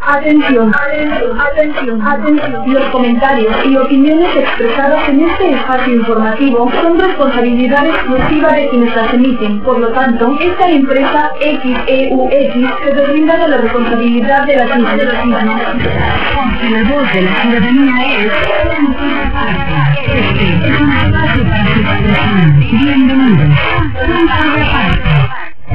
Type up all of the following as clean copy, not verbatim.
Atención, los comentarios y opiniones expresadas en este espacio informativo son responsabilidad exclusiva de quienes las emiten. Por lo tanto, esta empresa XEUX se deslinda de la responsabilidad de las mismas. Porque la voz de la ciudadanía es este es un espacio para su expresión. Bienvenidos. Punto de aparte.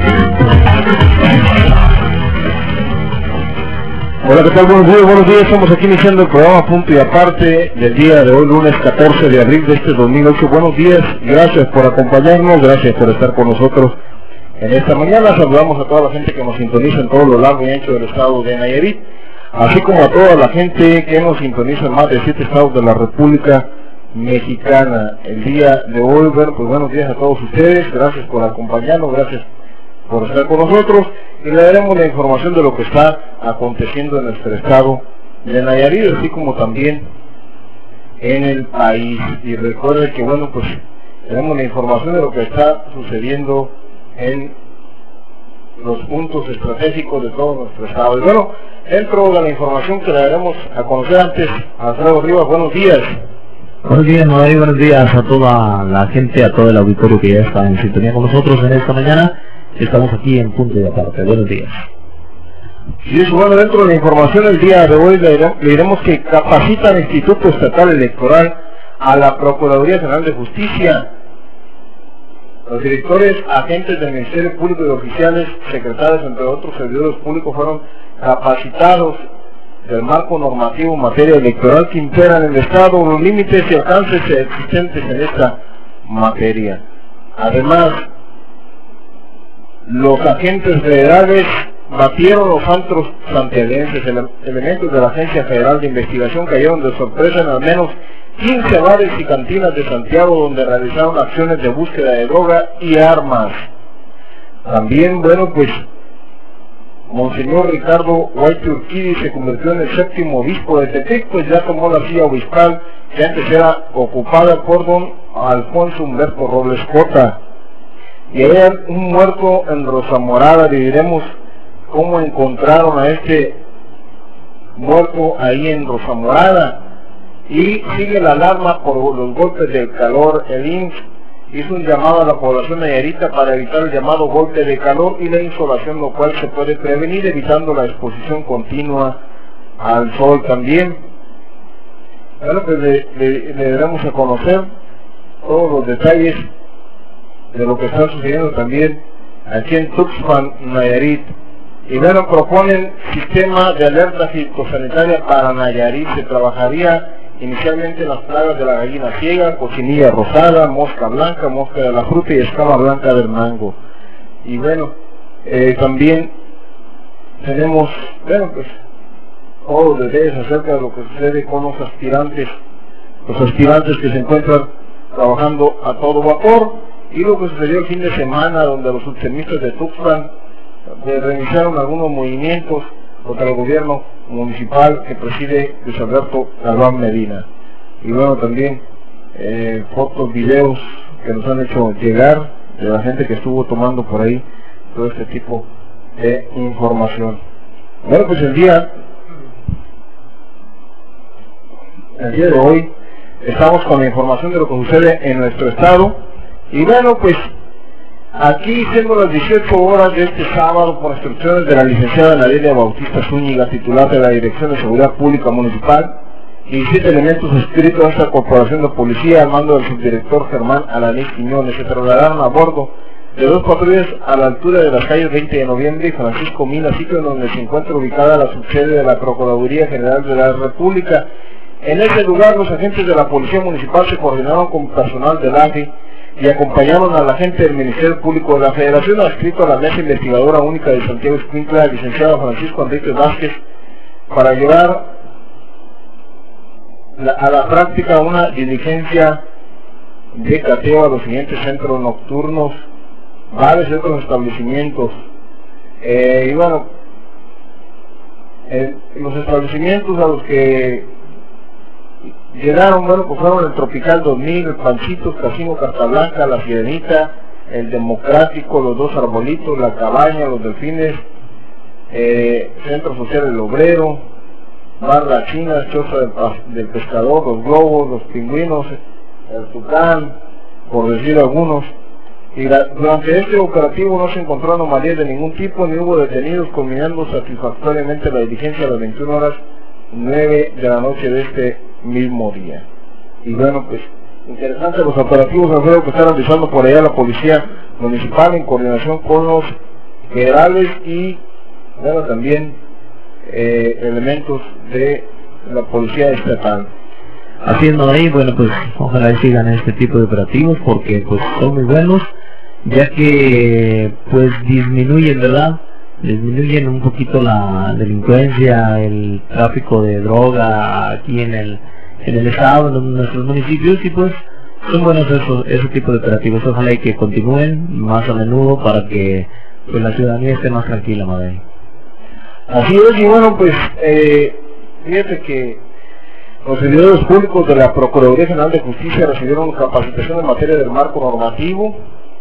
Hola, ¿qué tal? Buenos días, estamos aquí iniciando el programa Punto y Aparte del día de hoy, lunes 14 de abril de este 2008. Buenos días, gracias por acompañarnos, gracias por estar con nosotros en esta mañana. Saludamos a toda la gente que nos sintoniza en todo lo largo y ancho del estado de Nayarit, así como a toda la gente que nos sintoniza en más de 7 estados de la República Mexicana. El día de hoy, bueno, pues buenos días a todos ustedes, gracias por acompañarnos, gracias por estar con nosotros, y le daremos la información de lo que está aconteciendo en nuestro estado de Nayarit, así como también en el país. Y recuerde que, bueno, pues tenemos la información de lo que está sucediendo en los puntos estratégicos de todo nuestro estado. Y bueno, dentro de la información que le daremos a conocer antes, Alfredo Rivas, buenos días. Buenos días, Noé, buenos días a toda la gente, a todo el auditorio que ya está en sintonía con nosotros en esta mañana. Estamos aquí en Punto y Aparte. Buenos días. Y eso, bueno, dentro de la información del día de hoy le diremos que capacita al Instituto Estatal Electoral a la Procuraduría General de Justicia. Los directores, agentes del Ministerio Público y oficiales, secretarios, entre otros servidores públicos, fueron capacitados del marco normativo en materia electoral que impera en el Estado, los límites y alcances existentes en esta materia. Además, los agentes federales batieron los antros santiaguenses. Elementos de la Agencia Federal de Investigación cayeron de sorpresa en al menos 15 bares y cantinas de Santiago, donde realizaron acciones de búsqueda de droga y armas. También, bueno, pues Monseñor Ricardo White Urquidi se convirtió en el 7º obispo de Tepic, pues ya tomó la silla obispal que antes era ocupada por don Alfonso Humberto Robles Cota. Y hay un muerto en Rosamorada. Le diremos cómo encontraron a este muerto ahí en Rosamorada. Y sigue la alarma por los golpes del calor. El IMSS hizo un llamado a la población nayarita para evitar el llamado golpe de calor y la insolación, lo cual se puede prevenir evitando la exposición continua al sol también. Bueno, pues le daremos a conocer todos los detalles de lo que está sucediendo también aquí en Tuxpan, Nayarit. Y bueno, proponen sistema de alerta fitosanitaria para Nayarit. Se trabajaría inicialmente en las plagas de la gallina ciega, cochinilla rosada, mosca blanca, mosca de la fruta y escama blanca del mango. Y bueno, también tenemos, bueno, pues todos los detalles acerca de lo que sucede con los aspirantes que se encuentran trabajando a todo vapor. Y lo que sucedió el fin de semana, donde los subsemistas de Tuxpan reiniciaron algunos movimientos contra el gobierno municipal que preside Luis Alberto Galván Medina. Y bueno, también fotos, videos que nos han hecho llegar de la gente que estuvo tomando por ahí todo este tipo de información. Bueno, pues el día de hoy estamos con la información de lo que sucede en nuestro estado. Y bueno, pues aquí siendo las 18 horas de este sábado, por instrucciones de la licenciada Narilia Bautista Zúñiga, titular de la Dirección de Seguridad Pública Municipal, y 7 elementos inscritos a esta corporación de policía al mando del subdirector Germán Alaní Quiñones se trasladaron a bordo de 2 patrullas a la altura de las calles 20 de noviembre y Francisco Mina, sitio en donde se encuentra ubicada la subsede de la Procuraduría General de la República. En ese lugar, los agentes de la Policía Municipal se coordinaron con personal del AFI y acompañaron a la gente del Ministerio Público de la Federación, adscrito a la Mesa Investigadora Única de Santiago Escuintla, el licenciado Francisco Enrique Vázquez, para llevar a la práctica una diligencia de cateo a los siguientes centros nocturnos, bares y otros establecimientos. Y bueno, los establecimientos a los que llegaron, bueno, pues fueron el Tropical 2000, el Panchitos, Casino Carta Blanca, la Sirenita, el Democrático, los 2 Arbolitos, la Cabaña, los Delfines, Centro Social El Obrero, Bar La China, Choza del Pescador, Los Globos, Los Pingüinos, El Tucán, por decir algunos. Y durante este operativo no se encontró anomalías de ningún tipo, ni hubo detenidos, culminando satisfactoriamente la diligencia a las 21:09 de la noche de este mismo día. Y bueno, pues interesante los operativos, Alfredo, que está realizando por allá la Policía Municipal en coordinación con los federales y bueno, también elementos de la Policía Estatal. Haciendo ahí, bueno, pues ojalá sigan este tipo de operativos porque pues son muy buenos, ya que pues disminuyen, ¿verdad? Disminuyen un poquito la delincuencia, el tráfico de droga aquí en el estado, en nuestros municipios, y pues son buenos ese tipo de operativos. Ojalá y que continúen más a menudo para que pues la ciudadanía esté más tranquila, madre. Así es, y bueno, pues fíjate que los servidores públicos de la Procuraduría General de Justicia recibieron capacitación en materia del marco normativo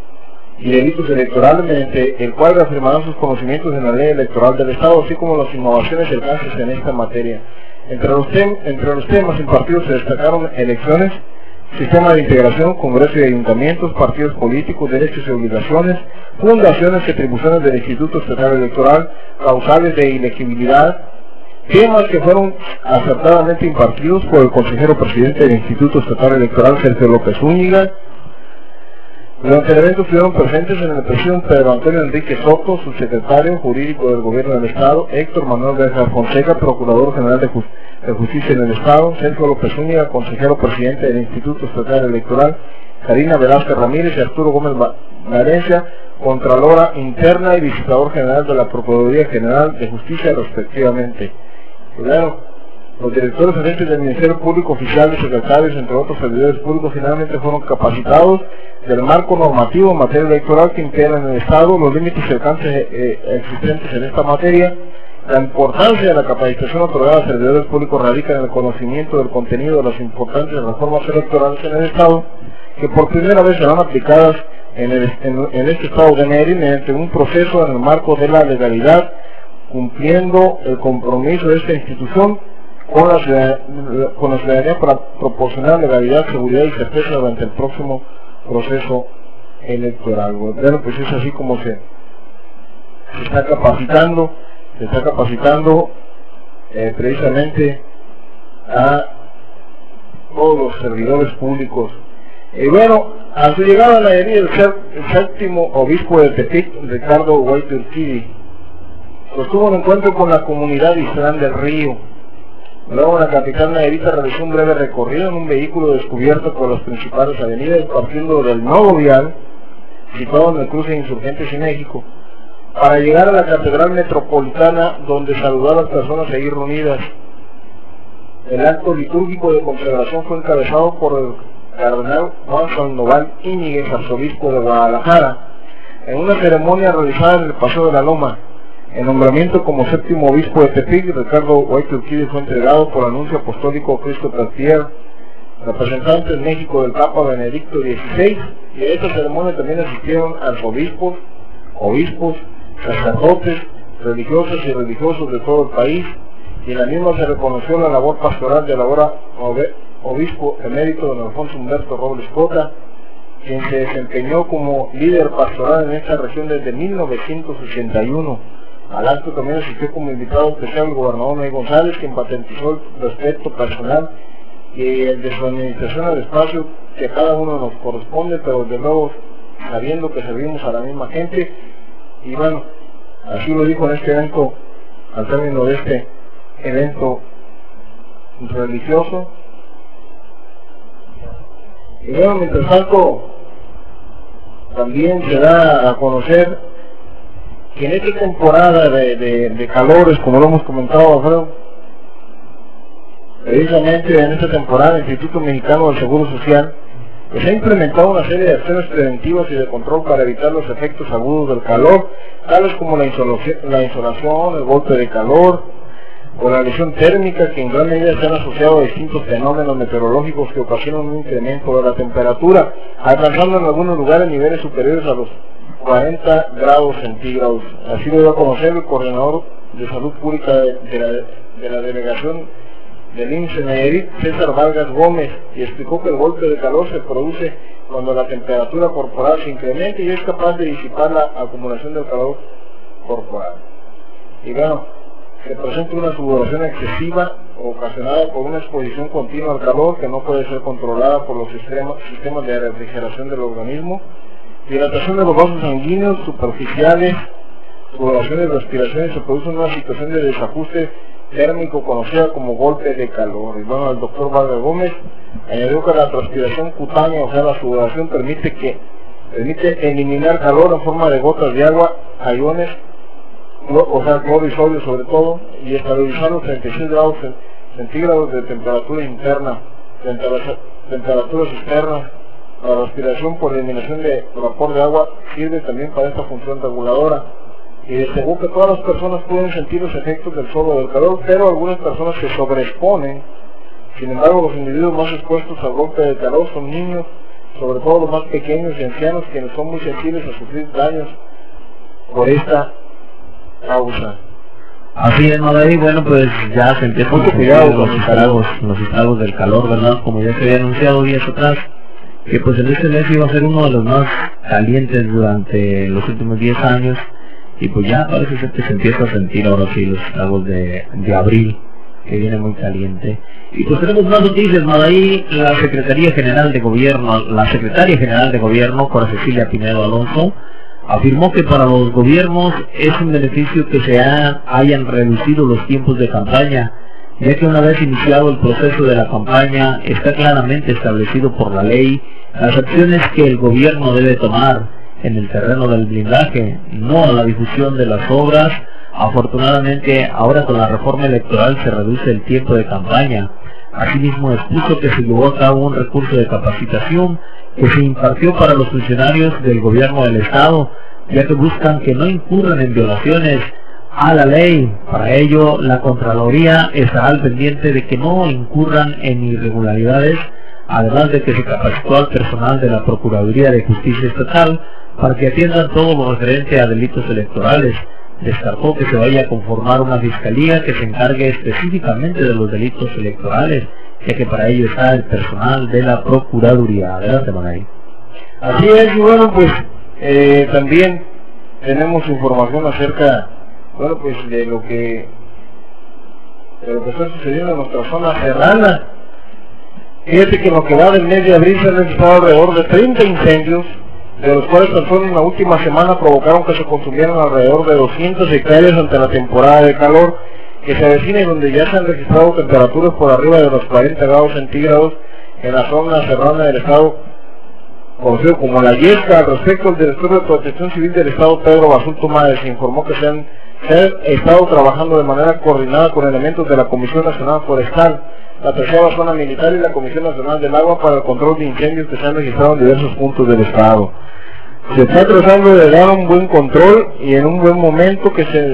y delitos electorales, mediante el cual reafirmarán sus conocimientos en la ley electoral del Estado, así como las innovaciones y alcances en esta materia. Entre los temas impartidos se destacaron elecciones, sistema de integración, congreso y ayuntamientos, partidos políticos, derechos y obligaciones, fundaciones y atribuciones del Instituto Estatal Electoral, causales de ilegibilidad, temas que fueron acertadamente impartidos por el consejero presidente del Instituto Estatal Electoral, Sergio López Zúñiga. Durante el evento estuvieron presentes en el presidio Pedro Antonio Enrique Soto, subsecretario jurídico del Gobierno del Estado, Héctor Manuel García Fonseca, Procurador General de Justicia en el Estado, Sergio López Zúñiga, consejero presidente del Instituto Estatal Electoral, Karina Velázquez Ramírez y Arturo Gómez Valencia, Contralora Interna y Visitador General de la Procuraduría General de Justicia, respectivamente. Claro, los directores agentes del Ministerio Público, oficiales, secretarios, entre otros servidores públicos, finalmente fueron capacitados del marco normativo en materia electoral que integra en el Estado, los límites y alcances existentes en esta materia. La importancia de la capacitación otorgada a servidores públicos radica en el conocimiento del contenido de las importantes reformas electorales en el Estado, que por primera vez serán aplicadas en este Estado de Mérida mediante un proceso en el marco de la legalidad, cumpliendo el compromiso de esta institución con la ciudadanía para proporcionar legalidad, seguridad y certeza durante el próximo proceso electoral. Bueno, pues es así como se está capacitando precisamente a todos los servidores públicos. Y bueno, a su llegada a Nayarit, el séptimo obispo de Tepic, Ricardo White Urquidi, sostuvo un encuentro con la comunidad Islán del Río. Luego la capital nayarita realizó un breve recorrido en un vehículo descubierto por las principales avenidas, partiendo del nodo vial, situado en el cruce de Insurgentes y México, para llegar a la Catedral Metropolitana, donde saludó a las personas ahí reunidas. El acto litúrgico de consagración fue encabezado por el cardenal Juan Sandoval Íñiguez, arzobispo de Guadalajara, en una ceremonia realizada en el Paseo de la Loma. El nombramiento como séptimo obispo de Tepic, Ricardo White Urquidi, fue entregado por anuncio apostólico Cristo Cartier, representante en México del Papa Benedicto XVI, y a esta ceremonia también asistieron arzobispos, obispos, sacerdotes, religiosas y religiosos de todo el país, y en la misma se reconoció la labor pastoral del ahora obispo emérito don Alfonso Humberto Robles Cota, quien se desempeñó como líder pastoral en esta región desde 1981. Al acto también asistió como invitado especial el gobernador Noé González, quien patentizó el respeto personal y el de su administración al espacio que a cada uno nos corresponde, pero de nuevo sabiendo que servimos a la misma gente. Y bueno, así lo dijo en este evento, al término de este evento religioso. Y bueno, mientras tanto, también se da a conocer que en esta temporada de calores, como lo hemos comentado, Alfredo, precisamente en esta temporada el Instituto Mexicano del Seguro Social pues ha implementado una serie de acciones preventivas y de control para evitar los efectos agudos del calor, tales como la insolación, el golpe de calor o la lesión térmica, que en gran medida se han asociado a distintos fenómenos meteorológicos que ocasionan un incremento de la temperatura, alcanzando en algunos lugares niveles superiores a los 40 grados centígrados. Así lo dio a conocer el coordinador de Salud Pública de la delegación del IMSS Nayarit, César Vargas Gómez, y explicó que el golpe de calor se produce cuando la temperatura corporal se incrementa y es capaz de disipar la acumulación del calor corporal. Y bueno, se presenta una sudoración excesiva ocasionada por una exposición continua al calor que no puede ser controlada por los sistemas de refrigeración del organismo, dilatación de los vasos sanguíneos superficiales, sudoración y respiración, y se produce una situación de desajuste térmico conocida como golpe de calor. Y bueno, el doctor Vargas Gómez añadió que la transpiración cutánea, o sea la sudoración, permite eliminar calor en forma de gotas de agua a iones, o sea cloro y sodio sobre todo, y estabilizar los 36 grados centígrados de temperatura interna, temperaturas externas. La respiración por eliminación de vapor de agua sirve también para esta función reguladora. Y destacó que todas las personas pueden sentir los efectos del sol o del calor, pero algunas personas se sobreexponen. Sin embargo, los individuos más expuestos al golpe de calor son niños, sobre todo los más pequeños y ancianos, quienes son muy sensibles a sufrir daños por esta causa. Así es, Madrid. Bueno, pues ya se empiezan a sentir los estragos del calor, ¿verdad? Como ya se había anunciado días atrás, que pues en este mes iba a ser uno de los más calientes durante los últimos 10 años. Y pues ya parece ser que se empieza a sentir ahora sí los estragos de abril, que viene muy caliente. Y pues tenemos más noticias, Madaí. La Secretaria General de Gobierno, Cora Cecilia Pinedo Alonso, afirmó que para los gobiernos es un beneficio que se hayan reducido los tiempos de campaña, ya que una vez iniciado el proceso de la campaña está claramente establecido por la ley las acciones que el gobierno debe tomar en el terreno del blindaje, no a la difusión de las obras. Afortunadamente, ahora con la reforma electoral se reduce el tiempo de campaña. Asimismo, expuso que se llevó a cabo un recurso de capacitación que se impartió para los funcionarios del gobierno del Estado, ya que buscan que no incurran en violaciones a la ley. Para ello, la Contraloría estará al pendiente de que no incurran en irregularidades, además de que se capacitó al personal de la Procuraduría de Justicia Estatal para que atiendan todo lo referente a delitos electorales. Descartó que se vaya a conformar una fiscalía que se encargue específicamente de los delitos electorales, ya que para ello está el personal de la Procuraduría. Adelante, Manay. Así es, y bueno, pues también tenemos información acerca, bueno, pues de lo que está sucediendo en nuestra zona serrana. Fíjate que en lo que va del mes de abril se han registrado alrededor de 30 incendios, de los cuales tan solo en la última semana provocaron que se consumieran alrededor de 200 hectáreas ante la temporada de calor que se avecina, y donde ya se han registrado temperaturas por arriba de los 40 grados centígrados en la zona serrana del estado, conocido como La Yesca. Al respecto, el director de Protección Civil del estado, Pedro Basulto Máez, informó que se han estado trabajando de manera coordinada con elementos de la Comisión Nacional Forestal, la tercera zona militar y la Comisión Nacional del Agua para el control de incendios que se han registrado en diversos puntos del estado. Se está tratando de dar un buen control y en un buen momento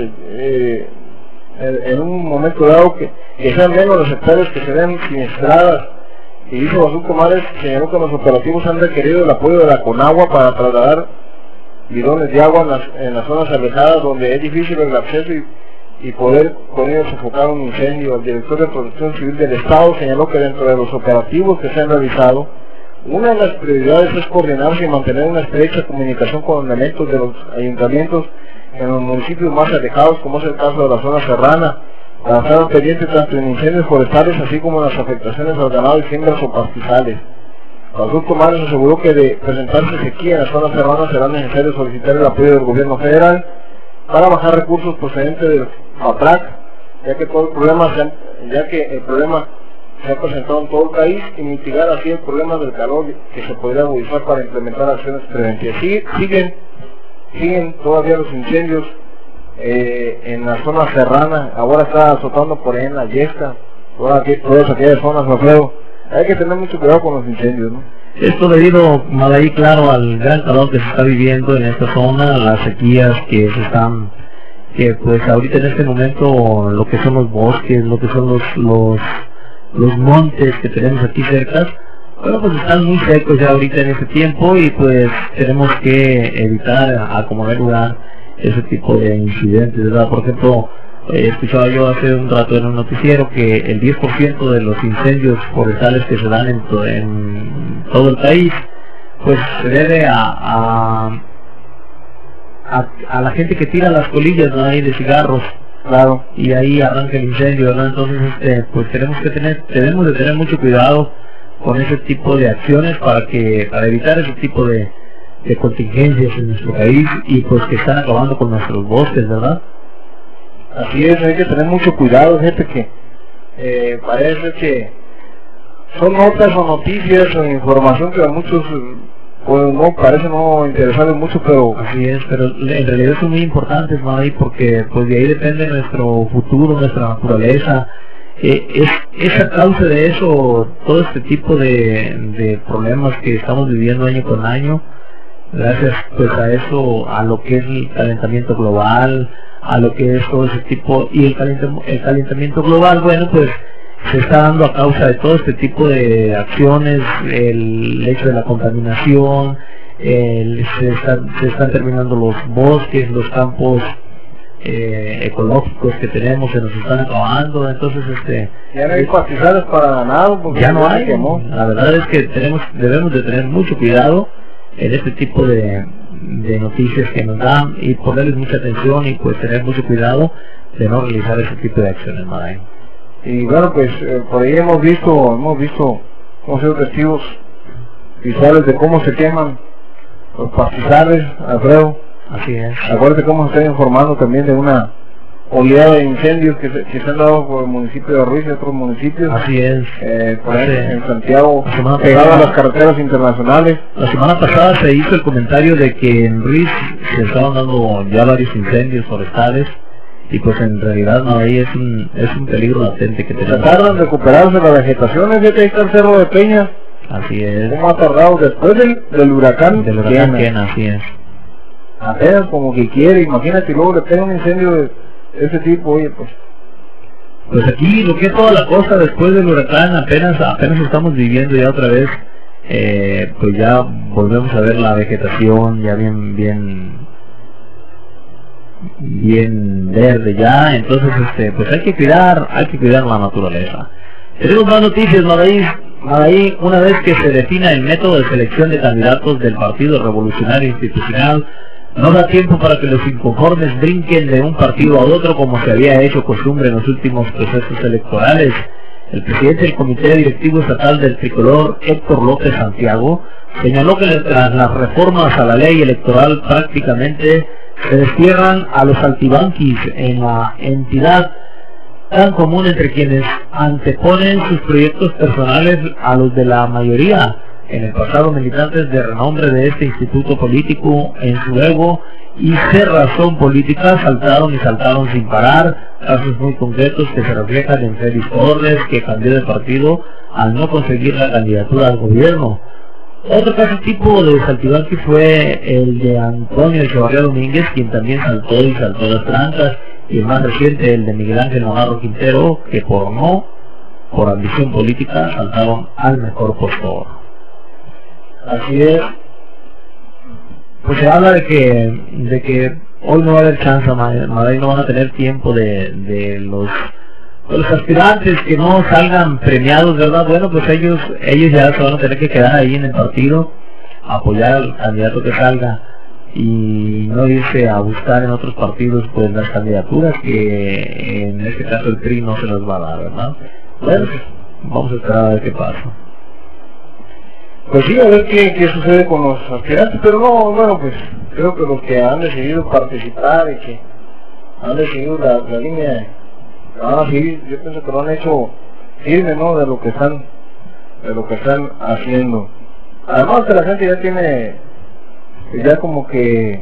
en un momento dado que sean menos las hectáreas que se vean siniestradas. Y dice Basulto Máez, señaló que los operativos han requerido el apoyo de la Conagua para trasladar bidones de agua en las zonas alejadas donde es difícil el acceso y poder con ello sofocar un incendio. El director de Protección Civil del Estado señaló que dentro de los operativos que se han realizado, una de las prioridades es coordinarse y mantener una estrecha comunicación con elementos de los ayuntamientos en los municipios más alejados, como es el caso de la zona serrana, para estar pendientes tanto en incendios forestales así como en las afectaciones al ganado y siembras o pastizales. Basulto Máez aseguró que de presentarse sequía en la zona serrana será necesario solicitar el apoyo del gobierno federal para bajar recursos procedentes del FAPRAC, ya que el problema se ha presentado en todo el país, y mitigar así el problema del calor que se podría agudizar para implementar acciones preventivas. Siguen todavía los incendios en la zona serrana. Ahora está azotando por ahí en La Yesca, todas aquellas zonas, Alfredo. Hay que tener mucho cuidado con los incendios, ¿no? Esto debido, Madaí, claro, al gran calor que se está viviendo en esta zona, las sequías que pues ahorita en este momento lo que son los bosques, lo que son los montes que tenemos aquí cerca, bueno, pues están muy secos ya ahorita en este tiempo, y pues tenemos que evitar a como de lugar ese tipo de incidentes, ¿verdad? Por ejemplo, Escuchaba yo hace un rato en un noticiero que el 10% de los incendios forestales que se dan en todo el país, pues se debe a la gente que tira las colillas, ¿no?, ahí de cigarros. Claro. Y ahí arranca el incendio, ¿verdad? Entonces, pues debemos de tener mucho cuidado con ese tipo de acciones para evitar ese tipo de contingencias en nuestro país y pues que están acabando con nuestros bosques, ¿verdad? Así es, hay que tener mucho cuidado, gente, que parece que son notas o noticias o información que a muchos pues no parece no interesarles mucho, pero así es, pero en realidad son muy importantes, ¿no? Ahí porque pues de ahí depende nuestro futuro, nuestra naturaleza. Es a causa de eso todo este tipo de problemas que estamos viviendo año con año, gracias pues a eso, a lo que es el calentamiento global, a lo que es todo ese tipo, y el calentamiento global, bueno, pues se está dando a causa de todo este tipo de acciones, el hecho de la contaminación, se están terminando los bosques, los campos ecológicos que tenemos se nos están acabando, entonces ya no hay pastizales para ganado, porque ya no hay. La verdad es que debemos de tener mucho cuidado en este tipo de noticias que nos dan y ponerles mucha atención y pues tener mucho cuidado de no realizar ese tipo de acciones, Maday. Y bueno, pues por ahí hemos visto testigos visuales de cómo se queman los pastizales, Alfredo. Así es. Acuérdate cómo se está informando también de una oleada de incendios que se han dado por el municipio de Ruiz y otros municipios. Así es. Por ahí, en Santiago, pegado a las carreteras internacionales. La semana pasada se hizo el comentario de que en Ruiz se estaban dando ya varios incendios forestales. Y pues en realidad no, ahí es un peligro latente que tenemos. Trataron de recuperarse la vegetación, ese que está el Cerro de Peña. Así es. ¿Cómo ha tardado después del huracán? Del huracán Kena, así es. Apenas como que quiere, imagínate, y luego le pega un incendio de ese tipo, oye, pues aquí lo que es toda la costa después del huracán apenas estamos viviendo ya otra vez, pues ya volvemos a ver la vegetación ya bien verde ya, entonces pues hay que cuidar la naturaleza. Tenemos más noticias, Madaí, una vez que se defina el método de selección de candidatos del Partido Revolucionario Institucional, no da tiempo para que los inconformes brinquen de un partido a otro como se había hecho costumbre en los últimos procesos electorales. El presidente del Comité Directivo Estatal del Tricolor, Héctor López Santiago, señaló que tras las reformas a la ley electoral prácticamente se destierran a los altibanquis en la entidad tan común entre quienes anteponen sus proyectos personales a los de la mayoría. En el pasado, militantes de renombre de este instituto político, en su ego y cerrazón política, saltaron sin parar, casos muy concretos que se reflejan en Félix Torres, que cambió de partido al no conseguir la candidatura al gobierno. Otro caso tipo de saltibanqui fue el de Antonio Echevarría Domínguez, quien también saltó las trancas, y el más reciente, el de Miguel Ángel Navarro Quintero, que por ambición política, saltaron al mejor postor. Así es. Pues se habla de que hoy no va a haber chance, Maday, no van a tener tiempo de los aspirantes que no salgan premiados, ¿verdad? Bueno, pues ellos ya se van a tener que quedar ahí en el partido, apoyar al candidato que salga y no irse a buscar en otros partidos pues las candidaturas que en este caso el PRI no se las va a dar, ¿verdad? Bueno, pues vamos a esperar a ver qué pasa. Pues sí, a ver qué sucede con los aspirantes, pero no, bueno, pues creo que los que han decidido participar y que han decidido la línea van a seguir, yo pienso que lo han hecho firme, ¿no?, de lo que están haciendo. Además que la gente ya tiene, ya como que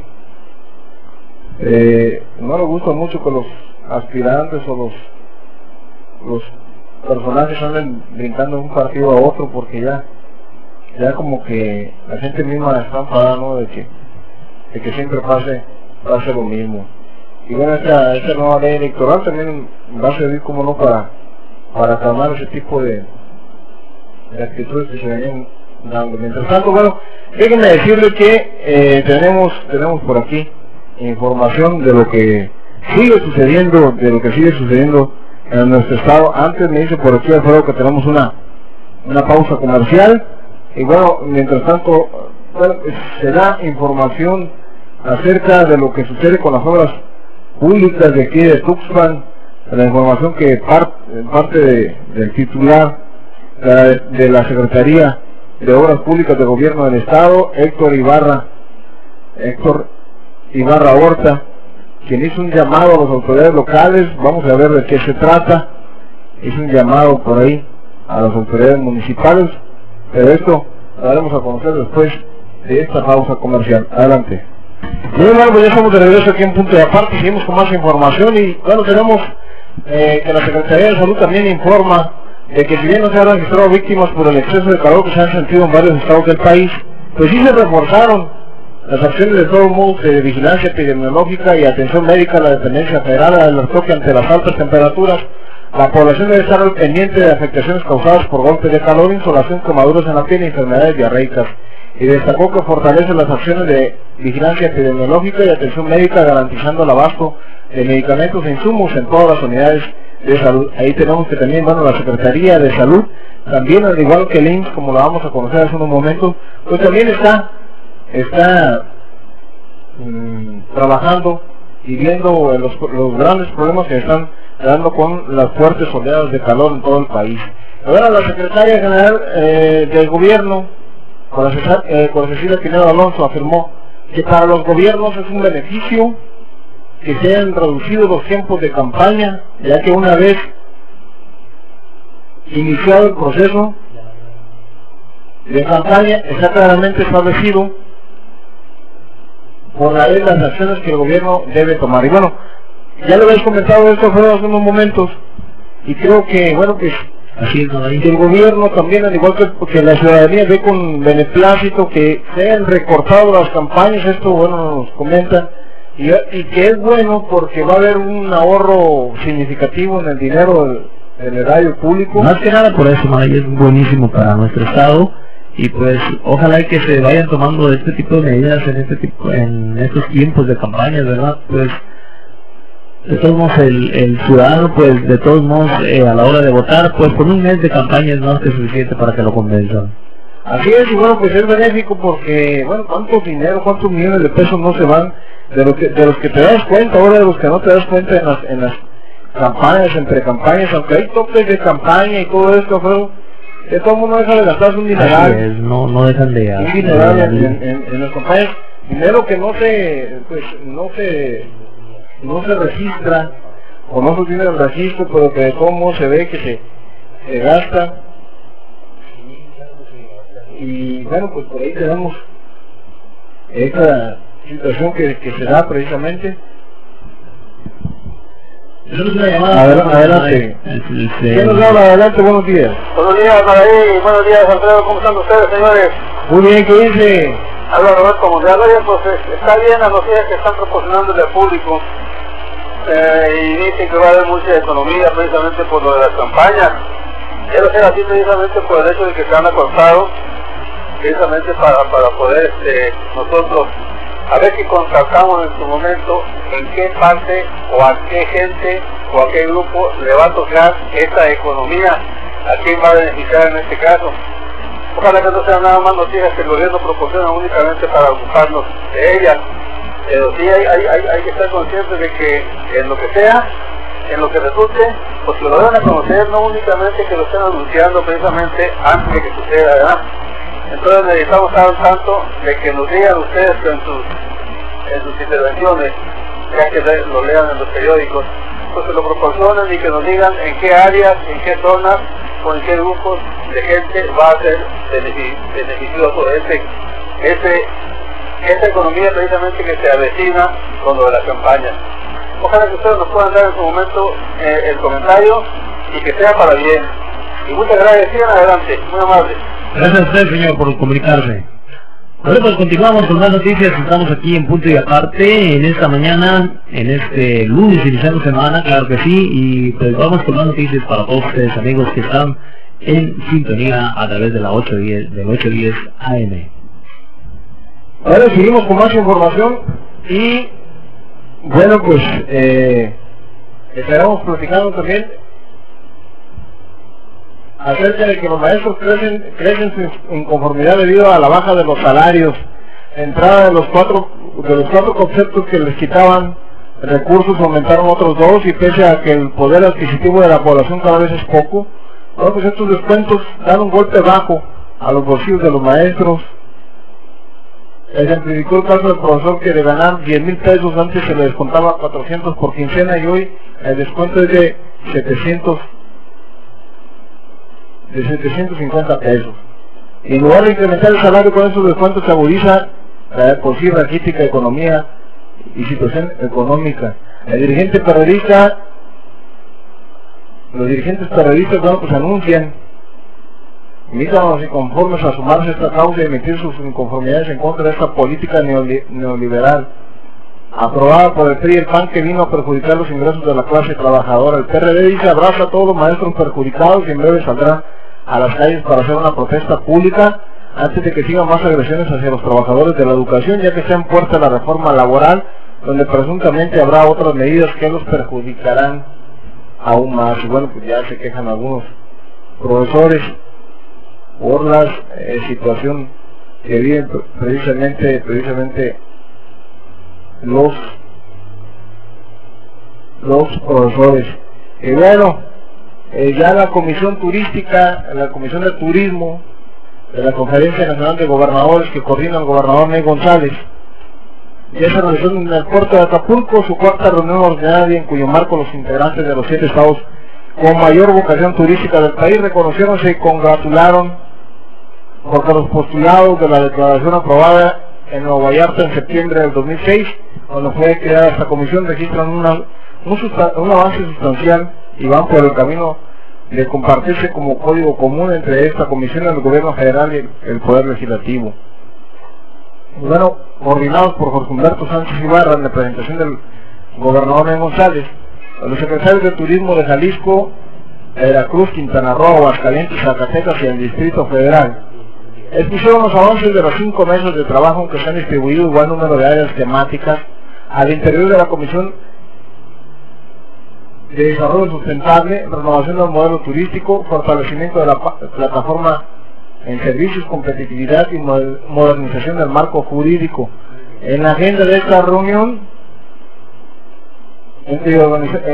no le gusta mucho que los aspirantes o los personajes anden brincando de un partido a otro, porque ya como que la gente misma está enfadada, ¿no?, de que siempre pase lo mismo. Y bueno, esta nueva ley electoral también va a servir, como no, para calmar ese tipo de actitudes que se venían dando. Mientras tanto, bueno, déjenme decirles que tenemos por aquí información de lo que sigue sucediendo, de lo que sigue sucediendo en nuestro estado. Antes me dice por aquí Alfredo que tenemos una pausa comercial, y bueno, mientras tanto, bueno, pues, se da información acerca de lo que sucede con las obras públicas de aquí de Tuxpan, la información que parte del titular de la Secretaría de Obras Públicas del Gobierno del Estado, Héctor Ibarra Horta, quien hizo un llamado a las autoridades locales. Vamos a ver de qué se trata. Hizo un llamado por ahí a las autoridades municipales, pero esto lo daremos a conocer después de esta pausa comercial. Adelante. Bien, bueno, pues ya estamos de regreso aquí en Punto y Aparte, seguimos con más información, y bueno, tenemos que la Secretaría de Salud también informa de que si bien no se han registrado víctimas por el exceso de calor que se han sentido en varios estados del país, pues sí se reforzaron las acciones de todos modos de vigilancia epidemiológica y atención médica. La dependencia federal alertó que ante las altas temperaturas la población debe estar al pendiente de afectaciones causadas por golpes de calor, insolación, quemaduras en la piel y enfermedades diarreicas, y destacó que fortalece las acciones de vigilancia epidemiológica y atención médica, garantizando el abasto de medicamentos e insumos en todas las unidades de salud. Ahí tenemos que también, bueno, la Secretaría de Salud, también al igual que el IMSS, como lo vamos a conocer hace unos momentos, pues también está trabajando y viendo los grandes problemas que están dando con las fuertes oleadas de calor en todo el país. Ahora la Secretaria General del Gobierno, con Cecilia Pineda Alonso, afirmó que para los gobiernos es un beneficio que se hayan reducido los tiempos de campaña, ya que una vez iniciado el proceso de campaña está claramente establecido por la ley las acciones que el gobierno debe tomar. Y bueno, ya lo habéis comentado esto hace unos momentos, y creo que, bueno, pues así es, ¿no? El gobierno también, al igual que la ciudadanía, ve con beneplácito que se hayan recortado las campañas. Esto, bueno, nos comenta, y que es bueno porque va a haber un ahorro significativo en el dinero del erario público. Más que nada por eso, ¿no? Y es buenísimo para nuestro estado, y pues ojalá que se vayan tomando este tipo de medidas en estos tiempos de campañas, ¿verdad? Pues de todos modos el ciudadano, pues de todos modos a la hora de votar, pues con un mes de campaña es más que suficiente para que lo convenzan. Así es, y bueno, pues es benéfico porque, bueno, cuántos millones de pesos no se van de los que te das cuenta, ahora de los que no te das cuenta en las campañas, entre campañas, aunque hay topes de campaña y todo esto, pero que todo el mundo deja de gastarse un dineral. No dejan de un dineral en las campañas, dinero que no se registra, o no se tiene el registro, pero que de todo modo se ve que se gasta. Y bueno, pues por ahí tenemos esta situación que se da precisamente. Adelante. ¿Quién nos habla? Adelante, buenos días. Buenos días, Maraví. Buenos días, Alfredo. ¿Cómo están ustedes, señores? Muy bien, ¿qué dice? Habla Roberto Monreal. Pues está bien las noticias que están proporcionándole al público. Y dicen que va a haber mucha economía precisamente por lo de las campañas. Debe ser así precisamente por el hecho de que se han acortado, precisamente para poder nosotros a ver si contratamos en su momento en qué parte o a qué gente o a qué grupo le va a tocar esta economía, a quién va a beneficiar en este caso. Ojalá que no sean nada más noticias que el gobierno proporciona únicamente para ocuparnos de ellas, pero sí hay que estar conscientes de que en lo que sea, en lo que resulte, pues que lo deben a conocer, no únicamente que lo estén anunciando precisamente antes de que suceda, ¿verdad? Entonces necesitamos estar al tanto de que nos digan ustedes en sus intervenciones, ya que lo lean en los periódicos, pues que lo proporcionen y que nos digan en qué áreas, en qué zonas o en qué grupos de gente va a ser beneficioso esa economía precisamente que se avecina con lo de la campaña. Ojalá que ustedes nos puedan dar en su momento el comentario y que sea para bien. Y muchas gracias, sigan adelante, muy amables. Gracias a usted, señor, por comunicarse. Bueno, pues continuamos con más noticias. Estamos aquí en Punto y Aparte en esta mañana, en este lunes iniciando semana, claro que sí, y pues vamos con más noticias para todos ustedes, amigos, que están en sintonía a través de la 810 AM. Ahora seguimos con más información y Bueno, pues estaremos platicando también acerca de que los maestros crecen su inconformidad debido a la baja de los salarios, entrada de los cuatro conceptos que les quitaban recursos, aumentaron otros dos, y pese a que el poder adquisitivo de la población cada vez es poco, bueno, pues estos descuentos dan un golpe bajo a los bolsillos de los maestros. Ejemplificó el caso del profesor que de ganar 10,000 pesos antes se le descontaba 400 por quincena, y hoy el descuento es de 750 pesos. Y en lugar de incrementar el salario con esos descuentos, se agudiza la por sí raquítica economía y situación económica. Los dirigentes periodistas, bueno, pues anuncian, invitan a los inconformes a sumarse a esta causa y emitir sus inconformidades en contra de esta política neoliberal aprobada por el PRI y el PAN, que vino a perjudicar los ingresos de la clase trabajadora. El PRD dice abraza a todos los maestros perjudicados y en breve saldrá a las calles para hacer una protesta pública antes de que sigan más agresiones hacia los trabajadores de la educación, ya que está en puerta la reforma laboral, donde presuntamente habrá otras medidas que los perjudicarán aún más. Y bueno, pues ya se quejan algunos profesores por la situación que viven precisamente los profesores. Y bueno, ya la Comisión Turística, la Comisión de Turismo de la Conferencia Nacional de Gobernadores, que coordina el gobernador Ney González, ya se realizó en el puerto de Acapulco su cuarta reunión ordinaria, en cuyo marco los integrantes de los 7 estados con mayor vocación turística del país reconocieron y congratularon porque los postulados de la declaración aprobada en Nueva Vallarta en septiembre del 2006, cuando fue creada esta comisión, registran un avance sustancial y van por el camino de compartirse como código común entre esta comisión, el gobierno federal y el poder legislativo. Y bueno, coordinados por Jorge Humberto Sánchez Ibarra, en representación del gobernador Ney González, los secretarios de Turismo de Jalisco, Veracruz, Quintana Roo, Aguascalientes, Zacatecas y el Distrito Federal expusieron los avances de los 5 meses de trabajo, que se han distribuido igual número de áreas temáticas al interior de la Comisión de Desarrollo Sustentable, renovación del modelo turístico, fortalecimiento de la plataforma en servicios, competitividad y modernización del marco jurídico. En la agenda de esta reunión, en cuya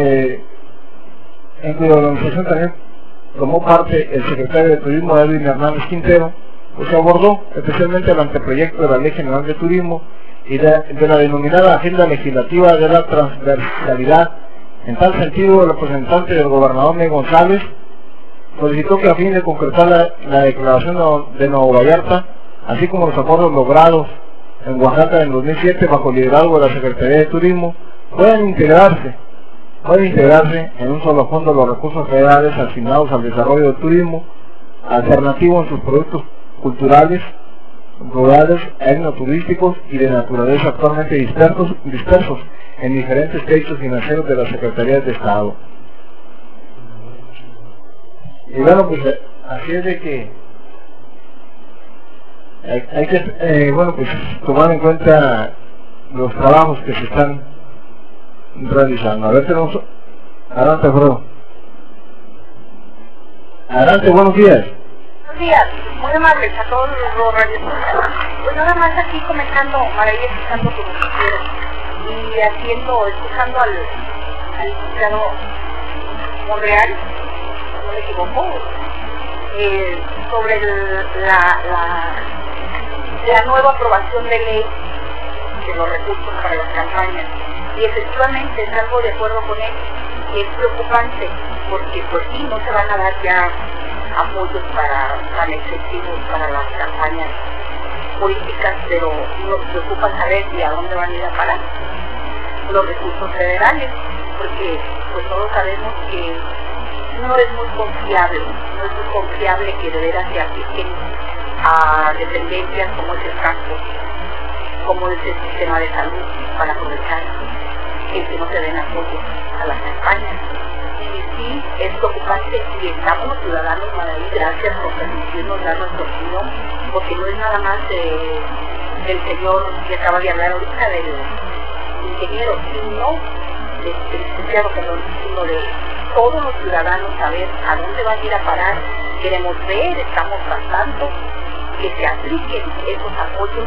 organización también tomó parte el secretario de Turismo, Edwin Hernández Quintero, pues se abordó especialmente el anteproyecto de la Ley General de Turismo y de la denominada Agenda Legislativa de la Transversalidad. En tal sentido, el representante del gobernador Ney González solicitó que, a fin de concretar la declaración de Nueva Vallarta, así como los acuerdos logrados en Oaxaca en 2007 bajo el liderazgo de la Secretaría de Turismo, puedan integrarse en un solo fondo los recursos federales asignados al desarrollo del turismo alternativo en sus productos culturales, rurales, etnoturísticos y de naturaleza, actualmente dispersos en diferentes créditos financieros de las Secretarías de Estado. Y bueno, pues así es de que hay que bueno, pues tomar en cuenta los trabajos que se están realizando. A ver, tenemos... Adelante, Alfredo. Adelante, buenos días. Buenos días, muy amables a todos los radioescuchas. Pues nada más aquí comentando, para ir escuchando como quisiera y escuchando al licenciado Monreal, no me equivoco, sobre la nueva aprobación de ley de los recursos para las campañas. Y efectivamente salgo de acuerdo con él, y es preocupante porque pues sí, no se van a dar ya apoyos tan excesivos para las campañas políticas, pero nos preocupa saber y a dónde van a ir a parar los recursos federales, porque pues todos sabemos que no es muy confiable que de veras se apliquen a dependencias como es el campo, como es el sistema de salud, para aprovechar el que no se den apoyos a las campañas. Y sí, es preocupante y estamos los ciudadanos para ir, gracias por permitirnos dar nuestra opinión, porque no es nada más del señor que acaba de hablar ahorita, ingeniero, sino sino de todos los ciudadanos saber a dónde van a ir a parar. Queremos ver, estamos tratando que se apliquen esos apoyos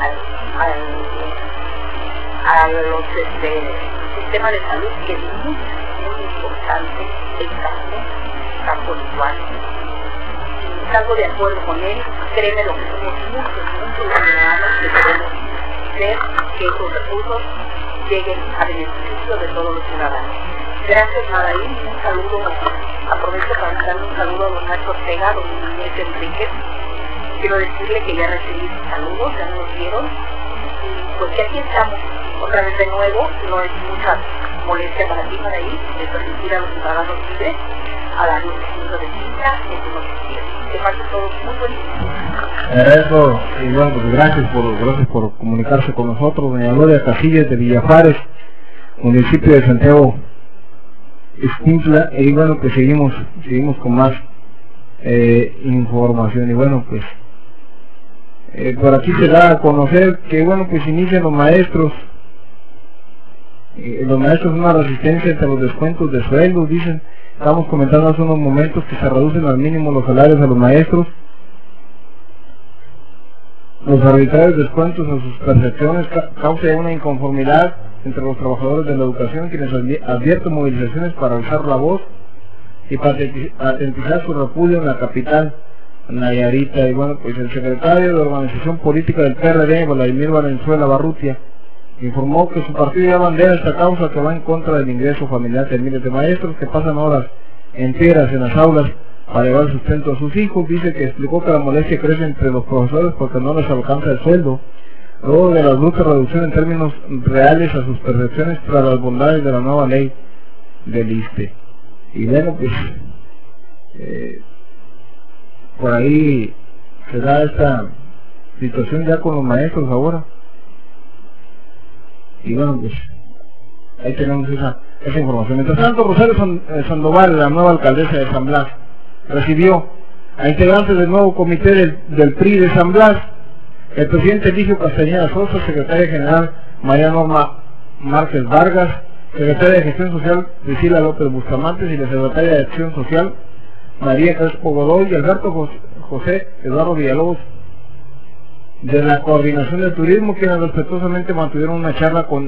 a los sistemas de salud, que es muy importante el campo visual. Salgo de acuerdo con él, créeme lo que somos muchos ciudadanos que queremos ver que esos recursos lleguen a beneficio de todos los ciudadanos. Gracias, Madaí, un saludo, aprovecho para darle un saludo a don Nacho Ortega, don Inés Enriquez. Quiero decirle que ya recibí sus saludos, ya nos dieron, y pues que aquí estamos, otra vez de nuevo, no es mucha molestia para ti, Madaí, de permitir a los ciudadanos libres a darnos el punto de vista en su noticiero. Que pase todo muy bonito. Eso, y bueno, pues gracias por comunicarse con nosotros, doña Gloria Casillas de Villafares, municipio de Santiago Escuintla, y bueno, pues seguimos con más información. Y bueno, pues por aquí se da a conocer que bueno, pues inician los maestros una resistencia entre los descuentos de sueldos, dicen. Estamos comentando hace unos momentos que se reducen al mínimo los salarios a los maestros, los arbitrarios descuentos a sus percepciones causan una inconformidad entre los trabajadores de la educación, quienes advierten movilizaciones para alzar la voz y patentizar su repudio en la capital Nayarita. Y bueno, pues el secretario de la organización política del PRD, Vladimir Valenzuela Barrutia, informó que su partido ya bandera esta causa que va en contra del ingreso familiar de miles de maestros que pasan horas enteras en las aulas para llevar sustento a sus hijos. Dice que explicó que la molestia crece entre los profesores porque no les alcanza el sueldo, luego de la bruta reducción en términos reales a sus percepciones tras las bondades de la nueva ley del ISSSTE. Y bueno, pues por ahí se da esta situación ya con los maestros ahora. Y bueno, pues ahí tenemos esa información. Mientras tanto, Rosario Sandoval, la nueva alcaldesa de San Blas, recibió a integrantes del nuevo comité del PRI de San Blas, el presidente Eligio Castañeda Sosa, secretaria general María Norma Márquez Vargas, secretaria de Gestión Social Priscila López Buscamantes y la secretaria de Acción Social María Crespo Godoy y Alberto José Eduardo Villalobos de la Coordinación de Turismo, quienes respetuosamente mantuvieron una charla con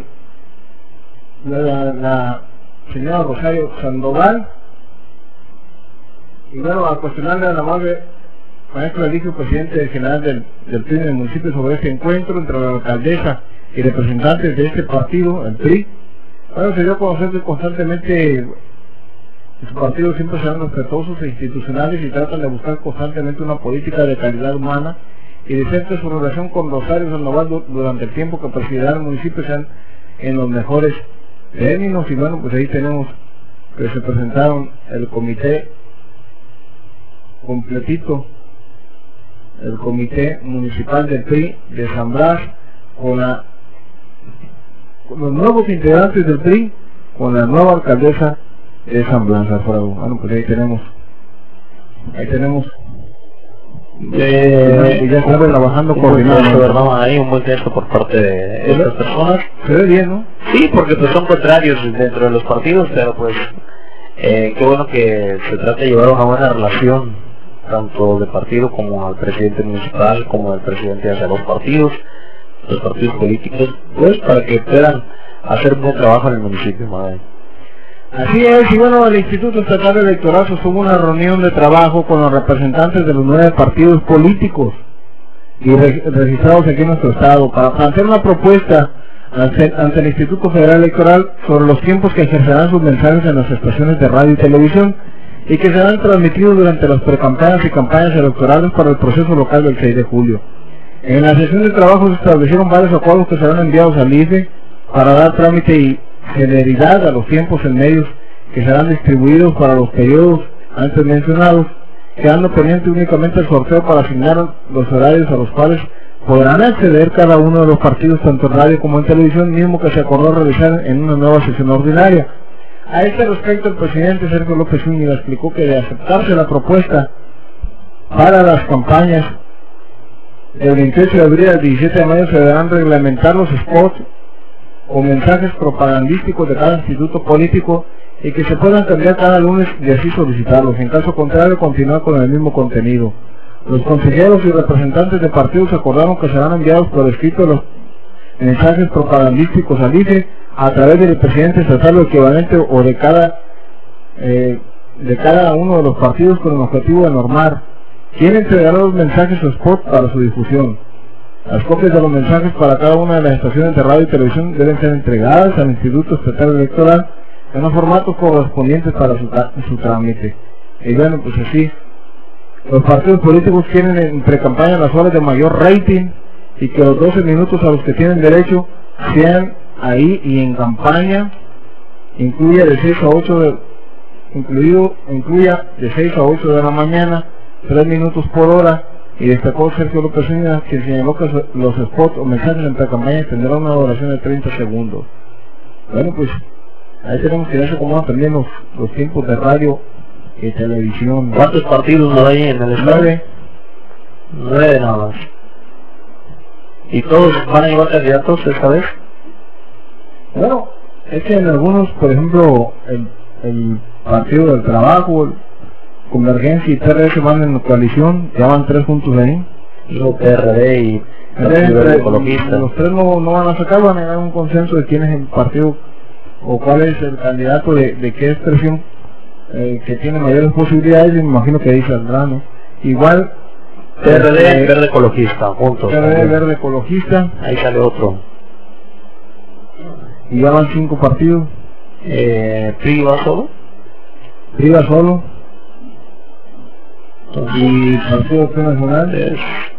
la señora Rosario Sandoval. Y bueno, a cuestionarle a la madre maestro Eligio, presidente general del PRI en el municipio, sobre este encuentro entre la alcaldesa y representantes de este partido, el PRI. Bueno, se dio a conocer que constantemente su partido siempre serán respetuosos e institucionales y tratan de buscar constantemente una política de calidad humana y de que su relación con Rosario Sandoval durante el tiempo que presidirá el municipio sean en los mejores términos. Y bueno, pues ahí tenemos que se presentaron el comité completito, el comité municipal del PRI de San Blas, con los nuevos integrantes del PRI, con la nueva alcaldesa de San Blas, Alfredo. Bueno, pues ahí tenemos ya están trabajando coordinando, ¿verdad? Hay un buen gesto por parte de estas personas. Se ve bien, ¿no? Sí, porque pues son contrarios dentro de los partidos, pero pues qué bueno que se trata de llevar una buena relación tanto de partido como al presidente municipal como al presidente de los partidos políticos, pues para que puedan hacer un buen trabajo en el municipio, madre. Así es. Y bueno, el Instituto Estatal Electoral sostuvo una reunión de trabajo con los representantes de los 9 partidos políticos y registrados aquí en nuestro estado para hacer una propuesta ante el Instituto Federal Electoral sobre los tiempos que ejercerán sus mensajes en las estaciones de radio y televisión y que serán transmitidos durante las precampañas y campañas electorales para el proceso local del 6 de julio. En la sesión de trabajo se establecieron varios acuerdos que serán enviados al IFE para dar trámite y celeridad a los tiempos en medios que serán distribuidos para los periodos antes mencionados, quedando pendiente únicamente el sorteo para asignar los horarios a los cuales podrán acceder cada uno de los partidos, tanto en radio como en televisión, mismo que se acordó realizar en una nueva sesión ordinaria. A este respecto, el presidente Sergio López Zúñiga explicó que de aceptarse la propuesta para las campañas del 28 de abril al 17 de mayo se deberán reglamentar los spots o mensajes propagandísticos de cada instituto político y que se puedan cambiar cada lunes y así solicitarlos. En caso contrario, continuar con el mismo contenido. Los consejeros y representantes de partidos acordaron que serán enviados por escrito los mensajes propagandísticos al IFE a través del presidente estatal o equivalente o de cada uno de los partidos con el objetivo de normar quién entregará los mensajes o spot para su difusión. Las copias de los mensajes para cada una de las estaciones de radio y televisión deben ser entregadas al Instituto Estatal Electoral en los formatos correspondientes para su trámite. Y bueno, pues así, los partidos políticos quieren en pre-campaña las horas de mayor rating y que los 12 minutos a los que tienen derecho sean ahí, y en campaña incluya de 6 a 8 de la mañana, 3 minutos por hora. Y destacó Sergio López Zúñiga, que señaló que los spots o mensajes en pre-campaña tendrán una duración de 30 segundos. Bueno, pues ahí tenemos que ya se acomodan también los tiempos de radio y televisión. ¿Cuántos partidos no hay en el estado? 9 nada más. ¿Y todos van a llevar candidatos esta vez? Bueno, es que en algunos, por ejemplo, el Partido del Trabajo, Convergencia y PRD van en coalición, ya van 3 juntos ahí. Luego PRD y Verde Ecologista. Los 3 no van a sacar, van a llegar a un consenso de quién es el partido o cuál es el candidato de qué expresión que tiene mayores posibilidades, y me imagino que ahí saldrá, ¿no? Igual PRD, Verde Ecologista, juntos. PRD, Verde Ecologista. Ahí sale otro. Y ya van 5 partidos. ¿PRI va solo? PRI va solo. Y Partido Acción Nacional.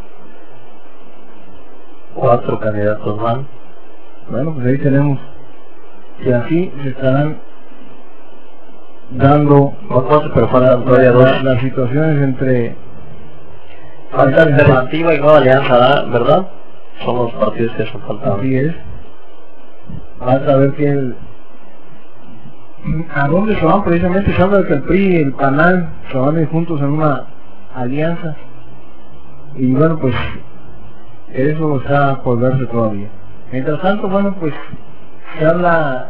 4 candidatos van. Bueno, pues ahí tenemos que así se estarán dando las situaciones entre falta alternativa y nueva alianza, ¿verdad? Son los partidos que son faltados. Así es. Falta a ver a dónde se van. Precisamente se habla de que el PRI y el PANAL se van a ir juntos en una alianza, y bueno, pues eso está por verse todavía. Mientras tanto, bueno, pues se habla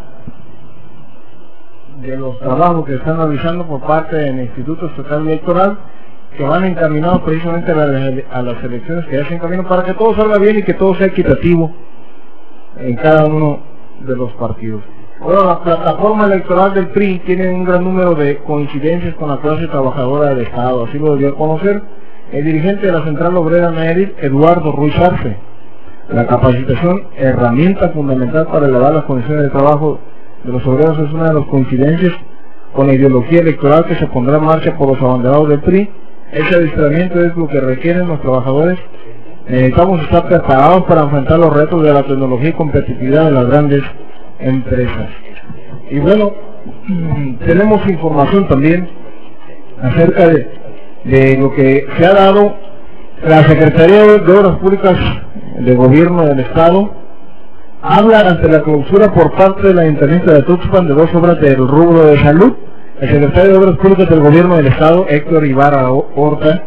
de los trabajos que están realizando por parte del Instituto Estatal Electoral, que van encaminados precisamente a las elecciones que ya se encaminan, para que todo salga bien y que todo sea equitativo en cada uno de los partidos. Ahora, la plataforma electoral del PRI tiene un gran número de coincidencias con la clase trabajadora del Estado, así lo debió conocer el dirigente de la Central Obrera Nayarit, Eduardo Ruiz Arce. La capacitación, herramienta fundamental para elevar las condiciones de trabajo de los obreros, es una de las coincidencias con la ideología electoral que se pondrá en marcha por los abanderados del PRI. Ese adiestramiento es lo que requieren los trabajadores. Necesitamos estar preparados para enfrentar los retos de la tecnología y competitividad de las grandes empresas. Y bueno, tenemos información también acerca de lo que se ha dado. La Secretaría de Obras Públicas de Gobierno del Estado habla ante la clausura por parte de la Ayuntamiento de Tuxpan de 2 obras del rubro de salud. El secretario de Obras Públicas del Gobierno del Estado, Héctor Ibarra Horta,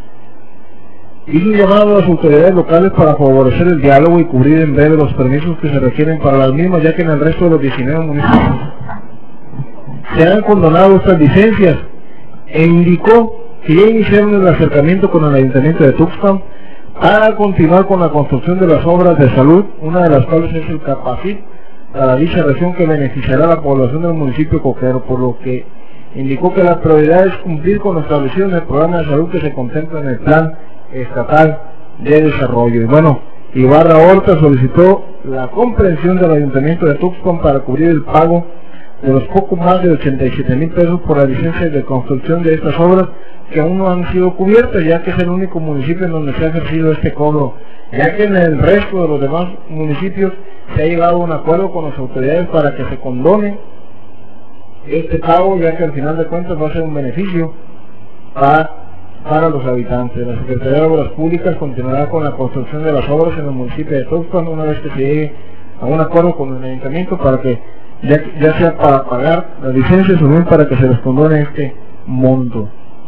hizo un llamado a las autoridades locales para favorecer el diálogo y cubrir en breve los permisos que se requieren para las mismas, ya que en el resto de los 19 municipios se han condonado estas licencias, e indicó que ya iniciaron el acercamiento con el Ayuntamiento de Tuxpan para continuar con la construcción de las obras de salud, una de las cuales es el Capacit para dicha región, que beneficiará a la población del municipio coquero, por lo que indicó que la prioridad es cumplir con lo establecido en el programa de salud que se contempla en el Plan Estatal de Desarrollo. Y bueno, Ibarra Horta solicitó la comprensión del Ayuntamiento de Tuxpan para cubrir el pago de los poco más de 87,000 pesos por la licencia de construcción de estas obras, que aún no han sido cubiertas, ya que es el único municipio en donde se ha ejercido este cobro, ya que en el resto de los demás municipios se ha llegado a un acuerdo con las autoridades para que se condone este pago, ya que al final de cuentas va a ser un beneficio para los habitantes. La Secretaría de Obras Públicas continuará con la construcción de las obras en el municipio de Tuxpan una vez que se llegue a un acuerdo con el ayuntamiento, para que ya sea para pagar las licencias o bien para que se les condone este monto.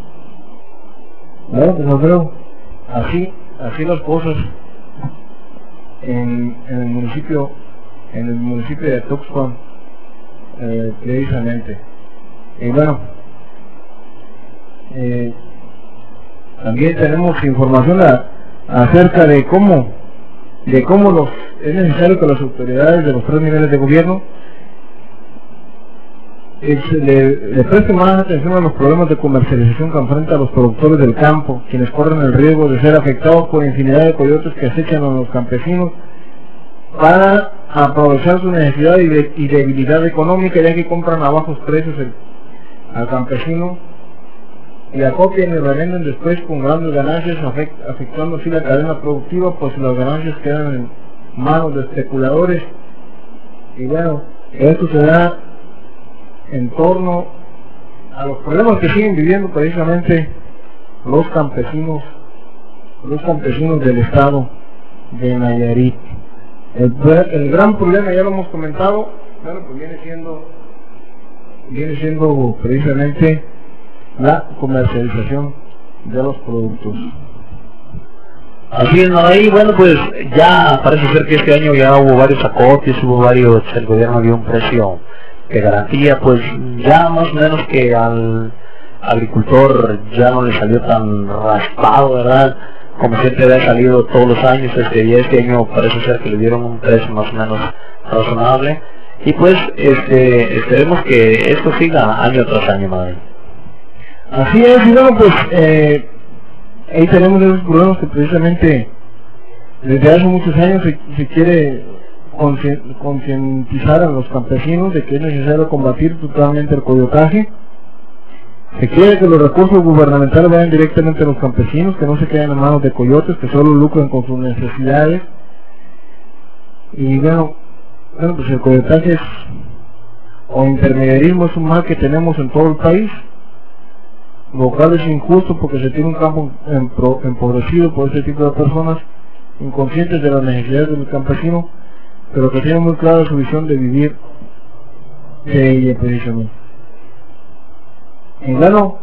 Bueno, pues Alfredo, así las cosas en el municipio en el municipio de Tuxpan, precisamente. Y bueno, también tenemos información acerca de cómo es necesario que las autoridades de los 3 niveles de gobierno le presten más atención a los problemas de comercialización que enfrentan los productores del campo, quienes corren el riesgo de ser afectados por infinidad de coyotes que acechan a los campesinos para aprovechar su necesidad y debilidad económica, ya que compran a bajos precios al campesino y acopian y revenden después con grandes ganancias, afectando así la cadena productiva, pues las ganancias quedan en manos de especuladores. Y bueno, esto se da en torno a los problemas que siguen viviendo precisamente los campesinos del estado de Nayarit. El gran problema, ya lo hemos comentado, bueno, pues viene siendo precisamente la comercialización de los productos. Así es, ¿no? Ahí, bueno, pues ya parece ser que este año ya hubo varios acotes, el gobierno dio un precio de garantía, pues ya más o menos que al agricultor ya no le salió tan raspado, ¿verdad? Como siempre había salido todos los años, y este año parece ser que le dieron un precio más o menos razonable, y pues esperemos que esto siga año tras año, madre. Así es, y bueno, pues ahí tenemos esos problemas que precisamente desde hace muchos años se quiere concientizar a los campesinos de que es necesario combatir totalmente el coyotaje. Se quiere que los recursos gubernamentales vayan directamente a los campesinos, que no se queden en manos de coyotes que solo lucran con sus necesidades. Y bueno, pues el coyotaje o intermediarismo es un mal que tenemos en todo el país, lo cual es injusto porque se tiene un campo empobrecido por este tipo de personas inconscientes de las necesidades del campesino, pero que tienen muy clara su visión de vivir de ella precisamente. Y bueno,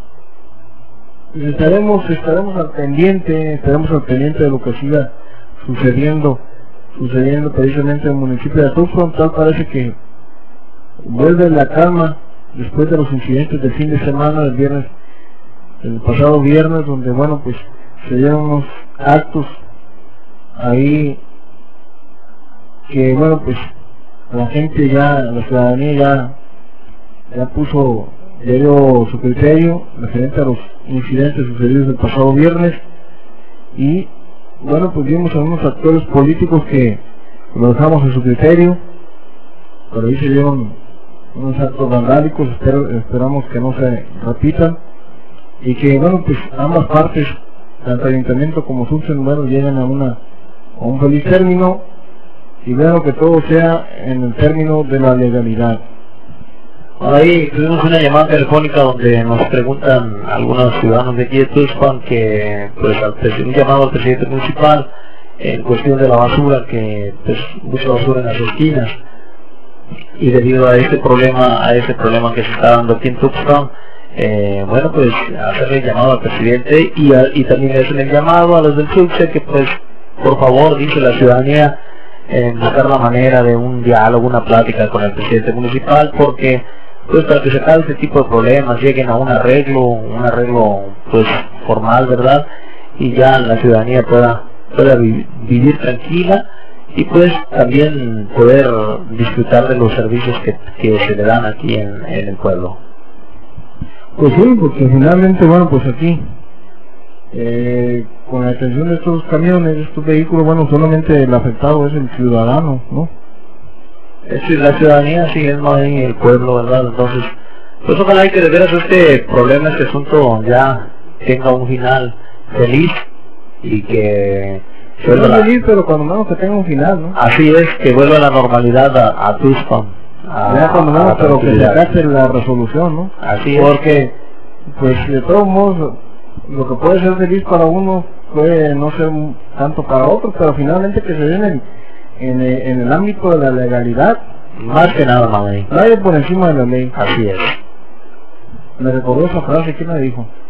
estaremos al pendiente de lo que siga sucediendo precisamente en el municipio de Tuxpan. Tal parece que vuelve la calma después de los incidentes del fin de semana, el pasado viernes, donde bueno, pues se dieron unos actos ahí que bueno, pues la ciudadanía ya dio su criterio referente a los incidentes sucedidos el pasado viernes. Y bueno, pues vimos a unos actores políticos que lo dejamos a su criterio, pero ahí se dieron unos actos vandálicos. Esperamos que no se repitan y que bueno, pues ambas partes, tanto ayuntamiento como Tuxpan, bueno, lleguen a un feliz término, y bueno, que todo sea en el término de la legalidad. Ahí tuvimos una llamada telefónica donde nos preguntan algunos ciudadanos de aquí de Tuxpan que pues un llamado al presidente municipal en cuestión de la basura, que pues mucha basura en las esquinas, y debido a este problema que se está dando aquí en Tuxpan, bueno, pues hacerle el llamado al presidente y también hacerle el llamado a los del Tuxpan que pues por favor, dice la ciudadanía, buscar la manera de un diálogo, una plática con el presidente municipal, porque pues para que se acabe este tipo de problemas, lleguen a un arreglo pues formal, ¿verdad? Y ya la ciudadanía pueda vivir tranquila y pues también poder disfrutar de los servicios que se le dan aquí en el pueblo. Pues sí, porque finalmente, bueno, pues aquí con la atención de estos camiones, de estos vehículos, bueno, solamente el afectado es el ciudadano, ¿no? La ciudadanía sí es más en el pueblo, ¿verdad? Entonces, pues ojalá que de veras este problema, este asunto ya tenga un final feliz y que vuelva feliz, pero cuando menos que tenga un final, ¿no? Así es, que vuelva la normalidad a Tuxpan. Ya cuando menos, pero que se case la resolución, ¿no? Así es. Porque, pues de todos modos, lo que puede ser feliz para uno puede no ser tanto para otros, pero finalmente que se den en el ámbito de la legalidad, más que nada, nadie por encima de la ley. Así es. Me recordó esa frase, ¿quién la dijo?